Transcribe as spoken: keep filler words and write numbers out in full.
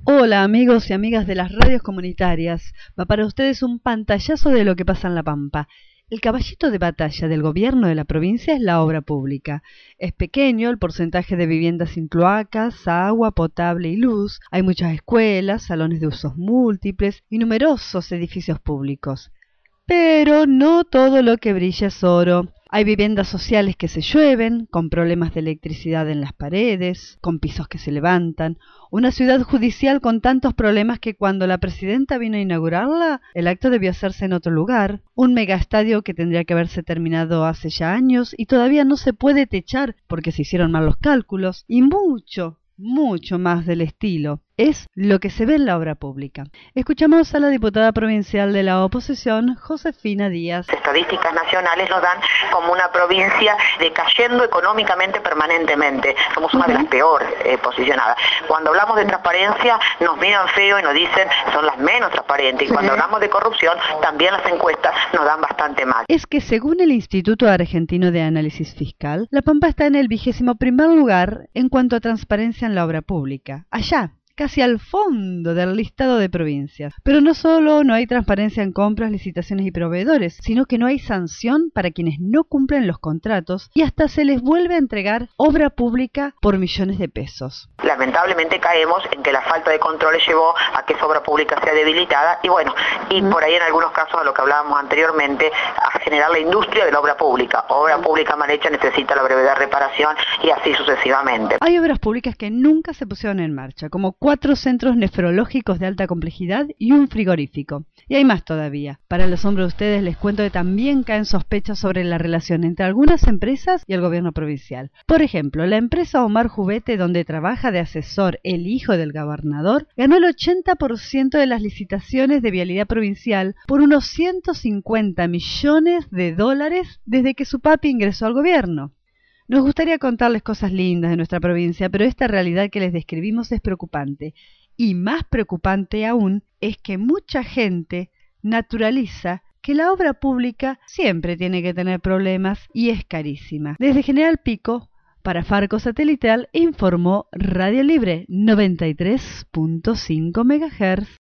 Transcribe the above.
Hola amigos y amigas de las radios comunitarias, va para ustedes un pantallazo de lo que pasa en La Pampa. El caballito de batalla del gobierno de la provincia es la obra pública. Es pequeño el porcentaje de viviendas sin cloacas, agua potable y luz. Hay muchas escuelas, salones de usos múltiples y numerosos edificios públicos. Pero no todo lo que brilla es oro. Hay viviendas sociales que se llueven, con problemas de electricidad en las paredes, con pisos que se levantan. Una ciudad judicial con tantos problemas que cuando la presidenta vino a inaugurarla, el acto debió hacerse en otro lugar. Un megaestadio que tendría que haberse terminado hace ya años y todavía no se puede techar porque se hicieron mal los cálculos. Y mucho, mucho más del estilo. Es lo que se ve en la obra pública. Escuchamos a la diputada provincial de la oposición, Josefina Díaz. Estadísticas nacionales nos dan como una provincia decayendo económicamente permanentemente. Somos una uh-huh. de las peor eh, posicionadas. Cuando hablamos de transparencia nos miran feo y nos dicen son las menos transparentes. Y cuando uh-huh. hablamos de corrupción también las encuestas nos dan bastante mal. Es que según el Instituto Argentino de Análisis Fiscal, La Pampa está en el vigésimo primer lugar en cuanto a transparencia en la obra pública. Allá, casi al fondo del listado de provincias. Pero no solo no hay transparencia en compras, licitaciones y proveedores, sino que no hay sanción para quienes no cumplen los contratos y hasta se les vuelve a entregar obra pública por millones de pesos. Lamentablemente caemos en que la falta de controles llevó a que esa obra pública sea debilitada y bueno, y mm. por ahí en algunos casos a lo que hablábamos anteriormente, a generar la industria de la obra pública. Obra mm. pública mal hecha necesita la brevedad de reparación y así sucesivamente. Hay obras públicas que nunca se pusieron en marcha, como cuatro centros nefrológicos de alta complejidad y un frigorífico. Y hay más todavía. Para el asombro de ustedes les cuento que también caen sospechas sobre la relación entre algunas empresas y el gobierno provincial. Por ejemplo, la empresa Omar Jubete, donde trabaja de asesor el hijo del gobernador, ganó el ochenta por ciento de las licitaciones de vialidad provincial por unos ciento cincuenta millones de dólares desde que su papi ingresó al gobierno. Nos gustaría contarles cosas lindas de nuestra provincia, pero esta realidad que les describimos es preocupante. Y más preocupante aún es que mucha gente naturaliza que la obra pública siempre tiene que tener problemas y es carísima. Desde General Pico, para Farco Satelital, informó Radio Libre noventa y tres punto cinco megahertz.